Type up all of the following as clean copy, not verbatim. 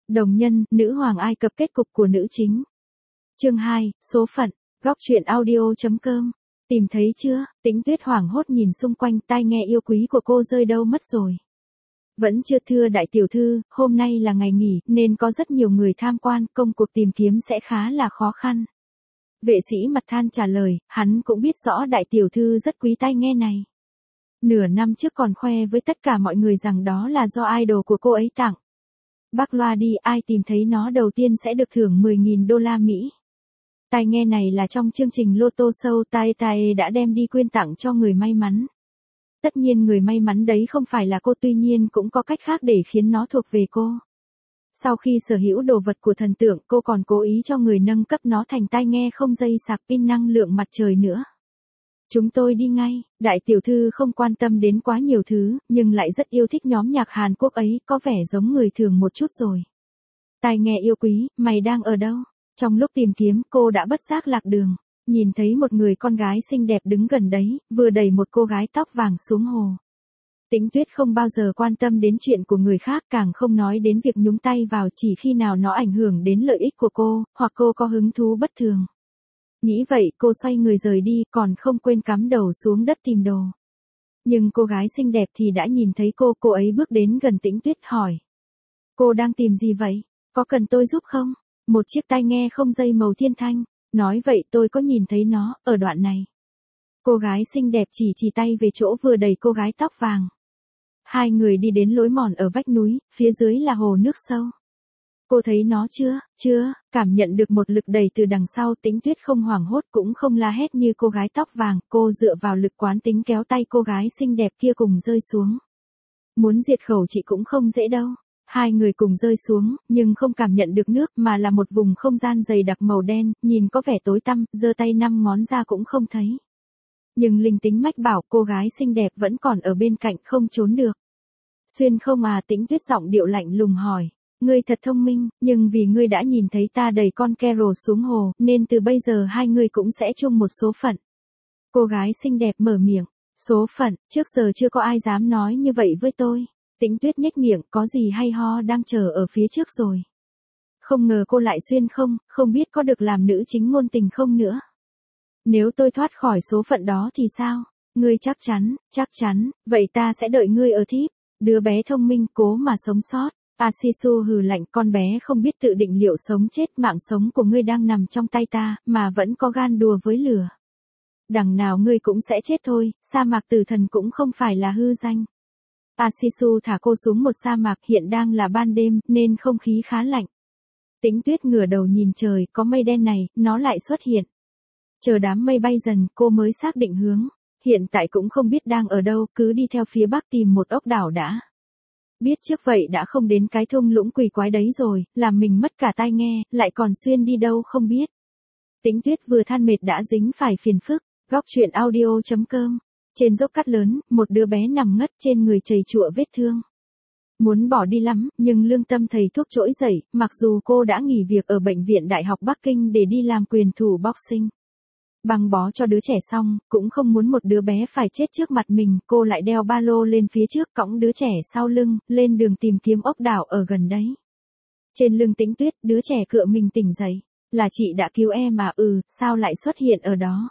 Đồng nhân, nữ hoàng Ai Cập kết cục của nữ chính. Chương 2, số phận, góc truyện audio.com. Tìm thấy chưa? Tĩnh Tuyết hoảng hốt nhìn xung quanh, tai nghe yêu quý của cô rơi đâu mất rồi. Vẫn chưa thưa đại tiểu thư, hôm nay là ngày nghỉ, nên có rất nhiều người tham quan, công cuộc tìm kiếm sẽ khá là khó khăn. Vệ sĩ mặt than trả lời, hắn cũng biết rõ đại tiểu thư rất quý tai nghe này. Nửa năm trước còn khoe với tất cả mọi người rằng đó là do idol của cô ấy tặng. Bác loa đi, ai tìm thấy nó đầu tiên sẽ được thưởng 10.000 đô la Mỹ. Tai nghe này là trong chương trình Lotto Show Tae đã đem đi quyên tặng cho người may mắn. Tất nhiên người may mắn đấy không phải là cô, tuy nhiên cũng có cách khác để khiến nó thuộc về cô. Sau khi sở hữu đồ vật của thần tượng, cô còn cố ý cho người nâng cấp nó thành tai nghe không dây sạc pin năng lượng mặt trời nữa. Chúng tôi đi ngay, đại tiểu thư không quan tâm đến quá nhiều thứ, nhưng lại rất yêu thích nhóm nhạc Hàn Quốc ấy, có vẻ giống người thường một chút rồi. Tai nghe yêu quý, mày đang ở đâu? Trong lúc tìm kiếm, cô đã bất giác lạc đường, nhìn thấy một người con gái xinh đẹp đứng gần đấy, vừa đẩy một cô gái tóc vàng xuống hồ. Tĩnh Tuyết không bao giờ quan tâm đến chuyện của người khác, càng không nói đến việc nhúng tay vào chỉ khi nào nó ảnh hưởng đến lợi ích của cô, hoặc cô có hứng thú bất thường. Nghĩ vậy, cô xoay người rời đi, còn không quên cắm đầu xuống đất tìm đồ. Nhưng cô gái xinh đẹp thì đã nhìn thấy cô ấy bước đến gần Tĩnh Tuyết hỏi. Cô đang tìm gì vậy? Có cần tôi giúp không? Một chiếc tai nghe không dây màu thiên thanh. Nói vậy tôi có nhìn thấy nó, ở đoạn này. Cô gái xinh đẹp chỉ tay về chỗ vừa đẩy cô gái tóc vàng. Hai người đi đến lối mòn ở vách núi, phía dưới là hồ nước sâu. Cô thấy nó chưa, cảm nhận được một lực đẩy từ đằng sau. Tĩnh Tuyết không hoảng hốt cũng không la hét như cô gái tóc vàng, cô dựa vào lực quán tính kéo tay cô gái xinh đẹp kia cùng rơi xuống. Muốn diệt khẩu chị cũng không dễ đâu. Hai người cùng rơi xuống, nhưng không cảm nhận được nước mà là một vùng không gian dày đặc màu đen, nhìn có vẻ tối tăm, giơ tay 5 ngón ra cũng không thấy. Nhưng linh tính mách bảo cô gái xinh đẹp vẫn còn ở bên cạnh, không trốn được. Xuyên không à? Tĩnh Tuyết giọng điệu lạnh lùng hỏi. Ngươi thật thông minh, nhưng vì ngươi đã nhìn thấy ta đẩy con Carol xuống hồ, nên từ bây giờ hai người cũng sẽ chung một số phận. Cô gái xinh đẹp mở miệng. Số phận, trước giờ chưa có ai dám nói như vậy với tôi. Tĩnh Tuyết nhếch miệng, có gì hay ho đang chờ ở phía trước rồi. Không ngờ cô lại xuyên không biết có được làm nữ chính ngôn tình không nữa. Nếu tôi thoát khỏi số phận đó thì sao? Ngươi chắc chắn, vậy ta sẽ đợi ngươi ở thiếp. Đứa bé thông minh cố mà sống sót. Asisu hừ lạnh, con bé không biết tự định liệu sống chết, mạng sống của ngươi đang nằm trong tay ta, mà vẫn có gan đùa với lửa. Đằng nào ngươi cũng sẽ chết thôi, sa mạc tử thần cũng không phải là hư danh. Asisu thả cô xuống một sa mạc, hiện đang là ban đêm, nên không khí khá lạnh. Tĩnh Tuyết ngửa đầu nhìn trời, có mây đen này, nó lại xuất hiện. Chờ đám mây bay dần, cô mới xác định hướng. Hiện tại cũng không biết đang ở đâu, cứ đi theo phía bắc tìm một ốc đảo đã. Biết trước vậy đã không đến cái thung lũng quỷ quái đấy rồi, làm mình mất cả tai nghe, lại còn xuyên đi đâu không biết. Tĩnh Tuyết vừa than mệt đã dính phải phiền phức. Góc truyện audio.com. Trên dốc cát lớn, một đứa bé nằm ngất trên người chầy chụa vết thương. Muốn bỏ đi lắm, nhưng lương tâm thầy thuốc trỗi dậy, mặc dù cô đã nghỉ việc ở bệnh viện Đại học Bắc Kinh để đi làm quyền thủ boxing. Băng bó cho đứa trẻ xong, cũng không muốn một đứa bé phải chết trước mặt mình, cô lại đeo ba lô lên phía trước, cõng đứa trẻ sau lưng, lên đường tìm kiếm ốc đảo ở gần đấy. Trên lưng Tĩnh Tuyết, đứa trẻ cựa mình tỉnh dậy. Là chị đã cứu em mà. Sao lại xuất hiện ở đó?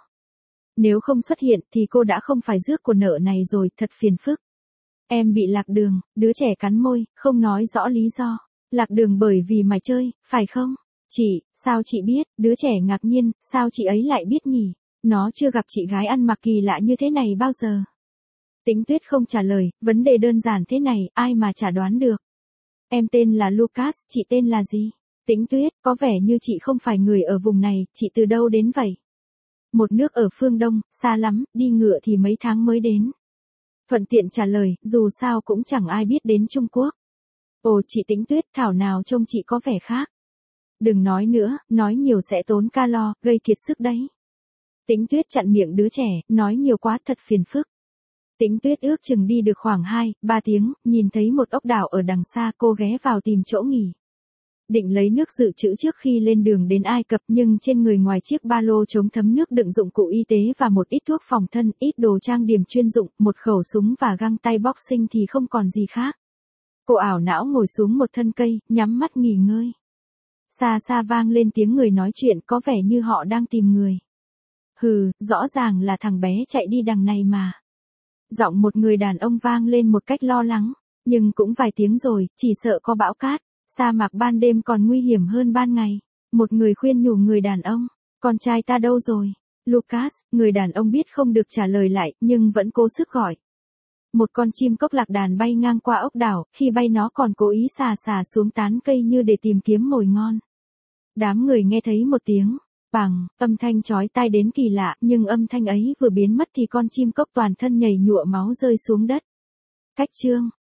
Nếu không xuất hiện thì cô đã không phải rước của nợ này rồi, thật phiền phức. Em bị lạc đường, đứa trẻ cắn môi, không nói rõ lý do. Lạc đường bởi vì mải chơi, phải không? Chị, sao chị biết? Đứa trẻ ngạc nhiên, sao chị ấy lại biết nhỉ? Nó chưa gặp chị gái ăn mặc kỳ lạ như thế này bao giờ. Tĩnh Tuyết không trả lời, vấn đề đơn giản thế này, ai mà chả đoán được. Em tên là Lucas, chị tên là gì? Tĩnh Tuyết, có vẻ như chị không phải người ở vùng này, chị từ đâu đến vậy? Một nước ở phương Đông, xa lắm, đi ngựa thì mấy tháng mới đến. Thuận tiện trả lời, dù sao cũng chẳng ai biết đến Trung Quốc. Ồ, chị Tĩnh Tuyết, thảo nào trông chị có vẻ khác. Đừng nói nữa, nói nhiều sẽ tốn calo, gây kiệt sức đấy. Tĩnh Tuyết chặn miệng đứa trẻ, nói nhiều quá thật phiền phức. Tĩnh Tuyết ước chừng đi được khoảng 2-3 tiếng, nhìn thấy một ốc đảo ở đằng xa, cô ghé vào tìm chỗ nghỉ. Định lấy nước dự trữ trước khi lên đường đến Ai Cập, nhưng trên người ngoài chiếc ba lô chống thấm nước đựng dụng cụ y tế và một ít thuốc phòng thân, ít đồ trang điểm chuyên dụng, một khẩu súng và găng tay boxing thì không còn gì khác. Cô ảo não ngồi xuống một thân cây, nhắm mắt nghỉ ngơi. Xa xa vang lên tiếng người nói chuyện, có vẻ như họ đang tìm người. Hừ, rõ ràng là thằng bé chạy đi đằng này mà. Giọng một người đàn ông vang lên một cách lo lắng, nhưng cũng vài tiếng rồi, chỉ sợ có bão cát, sa mạc ban đêm còn nguy hiểm hơn ban ngày. Một người khuyên nhủ người đàn ông, con trai ta đâu rồi? Lucas, người đàn ông biết không được trả lời lại, nhưng vẫn cố sức gọi. Một con chim cốc lạc đàn bay ngang qua ốc đảo, khi bay nó còn cố ý xà xà xuống tán cây như để tìm kiếm mồi ngon. Đám người nghe thấy một tiếng bằng, âm thanh chói tai đến kỳ lạ, nhưng âm thanh ấy vừa biến mất thì con chim cốc toàn thân nhảy nhụa máu rơi xuống đất. Cách chương